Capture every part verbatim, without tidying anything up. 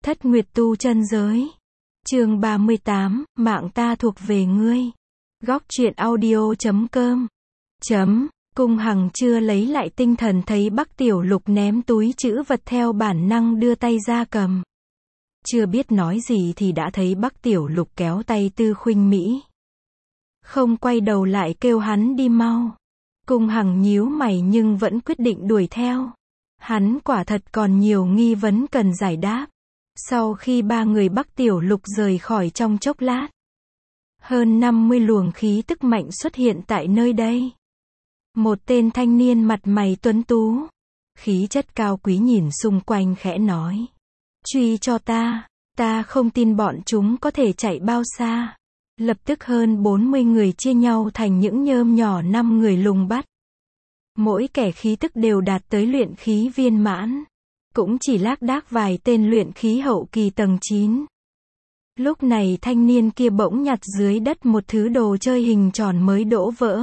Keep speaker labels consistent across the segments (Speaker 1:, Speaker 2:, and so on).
Speaker 1: Thất Nguyệt tu chân giới. Chương ba mươi tám, mạng ta thuộc về ngươi. Góc truyện audio chấm com. Chấm, Cung Hằng chưa lấy lại tinh thần thấy Bắc Tiểu Lục ném túi trữ vật theo bản năng đưa tay ra cầm. Chưa biết nói gì thì đã thấy Bắc Tiểu Lục kéo tay Tư Khuynh Mỹ. Không quay đầu lại kêu hắn đi mau. Cung Hằng nhíu mày nhưng vẫn quyết định đuổi theo. Hắn quả thật còn nhiều nghi vấn cần giải đáp. Sau khi ba người Bắc Tiểu Lục rời khỏi trong chốc lát, hơn năm mươi luồng khí tức mạnh xuất hiện tại nơi đây. Một tên thanh niên mặt mày tuấn tú, khí chất cao quý nhìn xung quanh khẽ nói: truy cho ta, ta không tin bọn chúng có thể chạy bao xa. Lập tức hơn bốn mươi người chia nhau thành những nhôm nhỏ năm người lùng bắt. Mỗi kẻ khí tức đều đạt tới luyện khí viên mãn. Cũng chỉ lác đác vài tên luyện khí hậu kỳ tầng chín. Lúc này thanh niên kia bỗng nhặt dưới đất một thứ đồ chơi hình tròn mới đổ vỡ.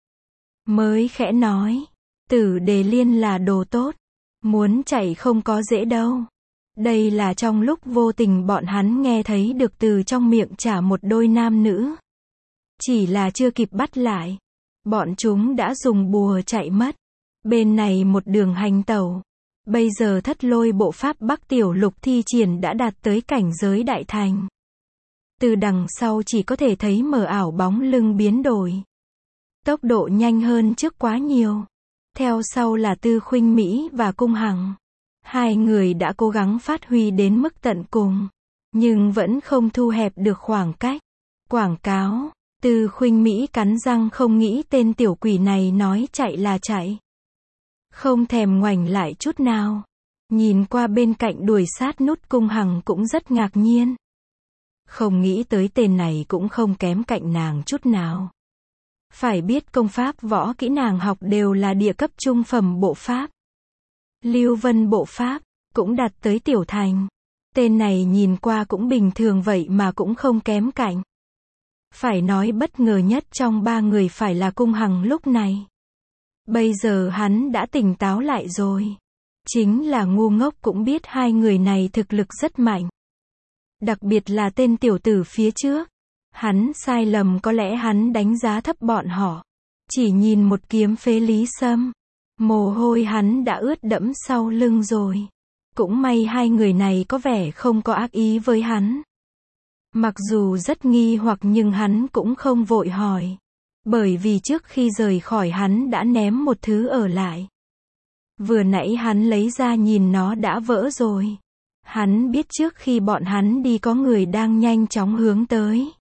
Speaker 1: Mới khẽ nói: Tử Đề Liên là đồ tốt. Muốn chạy không có dễ đâu. Đây là trong lúc vô tình bọn hắn nghe thấy được từ trong miệng chả một đôi nam nữ. Chỉ là chưa kịp bắt lại, bọn chúng đã dùng bùa chạy mất. Bên này một đường hành tẩu. Bây giờ Thất Lôi bộ pháp Bắc Tiểu Lục thi triển đã đạt tới cảnh giới đại thành. Từ đằng sau chỉ có thể thấy mờ ảo bóng lưng biến đổi. Tốc độ nhanh hơn trước quá nhiều. Theo sau là Tư Khuynh Mỹ và Cung Hằng. Hai người đã cố gắng phát huy đến mức tận cùng, nhưng vẫn không thu hẹp được khoảng cách. Quảng cáo. Tư Khuynh Mỹ cắn răng không nghĩ tên tiểu quỷ này nói chạy là chạy. Không thèm ngoảnh lại chút nào. Nhìn qua bên cạnh đuổi sát nút Cung Hằng cũng rất ngạc nhiên. Không nghĩ tới tên này cũng không kém cạnh nàng chút nào. Phải biết công pháp võ kỹ nàng học đều là địa cấp trung phẩm bộ pháp. Lưu Vân bộ pháp, cũng đạt tới tiểu thành. Tên này nhìn qua cũng bình thường vậy mà cũng không kém cạnh. Phải nói bất ngờ nhất trong ba người phải là Cung Hằng lúc này. Bây giờ hắn đã tỉnh táo lại rồi. Chính là ngu ngốc cũng biết hai người này thực lực rất mạnh. Đặc biệt là tên tiểu tử phía trước. Hắn sai lầm có lẽ hắn đánh giá thấp bọn họ. Chỉ nhìn một kiếm phế Lý Sâm. Mồ hôi hắn đã ướt đẫm sau lưng rồi. Cũng may hai người này có vẻ không có ác ý với hắn. Mặc dù rất nghi hoặc nhưng hắn cũng không vội hỏi. Bởi vì trước khi rời khỏi hắn đã ném một thứ ở lại. Vừa nãy hắn lấy ra nhìn nó đã vỡ rồi. Hắn biết trước khi bọn hắn đi có người đang nhanh chóng hướng tới.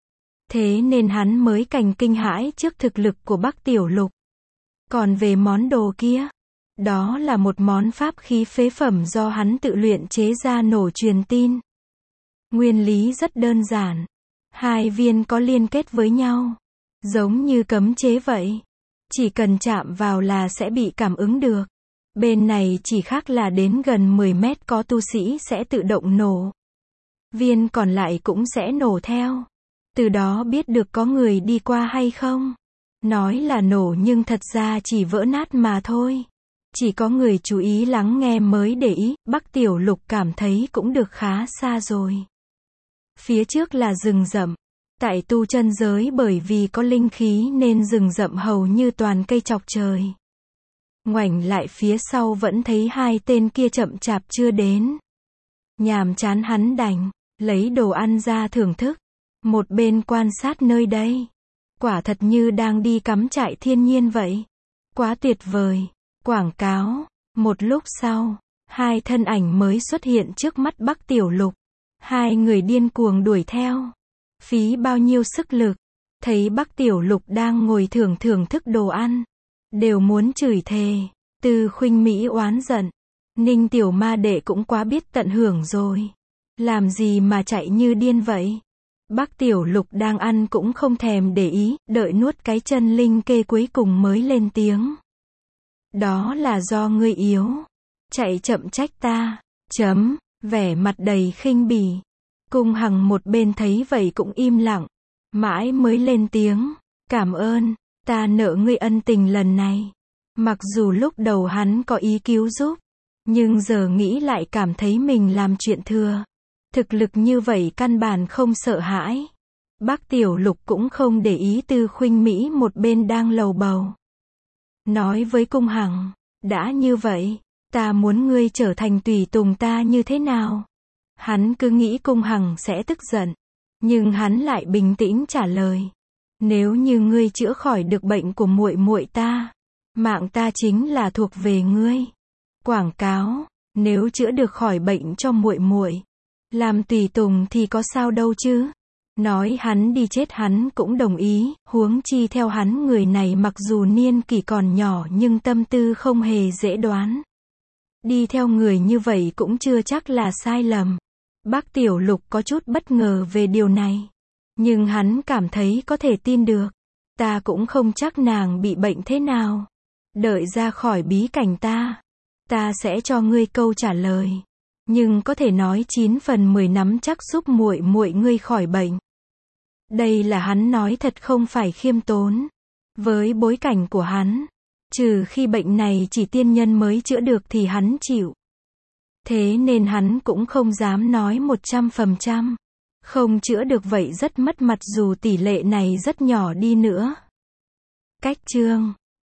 Speaker 1: Thế nên hắn mới càng kinh hãi trước thực lực của Bắc Tiểu Lục. Còn về món đồ kia, đó là một món pháp khí phế phẩm do hắn tự luyện chế ra nổ truyền tin. Nguyên lý rất đơn giản. Hai viên có liên kết với nhau. Giống như cấm chế vậy. Chỉ cần chạm vào là sẽ bị cảm ứng được. Bên này chỉ khác là đến gần mười mét có tu sĩ sẽ tự động nổ. Viên còn lại cũng sẽ nổ theo. Từ đó biết được có người đi qua hay không. Nói là nổ nhưng thật ra chỉ vỡ nát mà thôi. Chỉ có người chú ý lắng nghe mới để ý. Bắc Tiểu Lục cảm thấy cũng được khá xa rồi. Phía trước là rừng rậm. Tại tu chân giới bởi vì có linh khí nên rừng rậm hầu như toàn cây chọc trời. Ngoảnh lại phía sau vẫn thấy hai tên kia chậm chạp chưa đến. Nhàm chán hắn đành lấy đồ ăn ra thưởng thức. Một bên quan sát nơi đây. Quả thật như đang đi cắm trại thiên nhiên vậy. Quá tuyệt vời. Quảng cáo. Một lúc sau, hai thân ảnh mới xuất hiện trước mắt Bắc Tiểu Lục. Hai người điên cuồng đuổi theo. Phí bao nhiêu sức lực. Thấy Bắc Tiểu Lục đang ngồi thưởng thưởng thức đồ ăn. Đều muốn chửi thề. Tư Khuynh Mỹ oán giận. Ninh Tiểu Ma Đệ cũng quá biết tận hưởng rồi. Làm gì mà chạy như điên vậy. Bắc Tiểu Lục đang ăn cũng không thèm để ý. Đợi nuốt cái chân linh kê cuối cùng mới lên tiếng. Đó là do ngươi yếu. Chạy chậm trách ta. Chấm. Vẻ mặt đầy khinh bỉ. Cung Hằng một bên thấy vậy cũng im lặng. Mãi mới lên tiếng. Cảm ơn. Ta nợ ngươi ân tình lần này. Mặc dù lúc đầu hắn có ý cứu giúp. Nhưng giờ nghĩ lại cảm thấy mình làm chuyện thừa. Thực lực như vậy căn bản không sợ hãi. Bác Tiểu Lục cũng không để ý Tư Khuynh Mỹ một bên đang lầu bầu. Nói với Cung Hằng, đã như vậy, ta muốn ngươi trở thành tùy tùng ta như thế nào? Hắn cứ nghĩ Cung Hằng sẽ tức giận, nhưng hắn lại bình tĩnh trả lời. Nếu như ngươi chữa khỏi được bệnh của muội muội ta, mạng ta chính là thuộc về ngươi. Quảng cáo, nếu chữa được khỏi bệnh cho muội muội, làm tùy tùng thì có sao đâu chứ? Nói hắn đi chết hắn cũng đồng ý, huống chi theo hắn người này mặc dù niên kỷ còn nhỏ nhưng tâm tư không hề dễ đoán. Đi theo người như vậy cũng chưa chắc là sai lầm. Bác Tiểu Lục có chút bất ngờ về điều này. Nhưng hắn cảm thấy có thể tin được. Ta cũng không chắc nàng bị bệnh thế nào. Đợi ra khỏi bí cảnh ta, ta sẽ cho ngươi câu trả lời. Nhưng có thể nói chín phần mười nắm chắc giúp muội muội ngươi khỏi bệnh. Đây là hắn nói thật không phải khiêm tốn. Với bối cảnh của hắn, trừ khi bệnh này chỉ tiên nhân mới chữa được thì hắn chịu. Thế nên hắn cũng không dám nói một trăm phần trăm. Không chữa được vậy rất mất mặt dù tỷ lệ này rất nhỏ đi nữa. Cách chương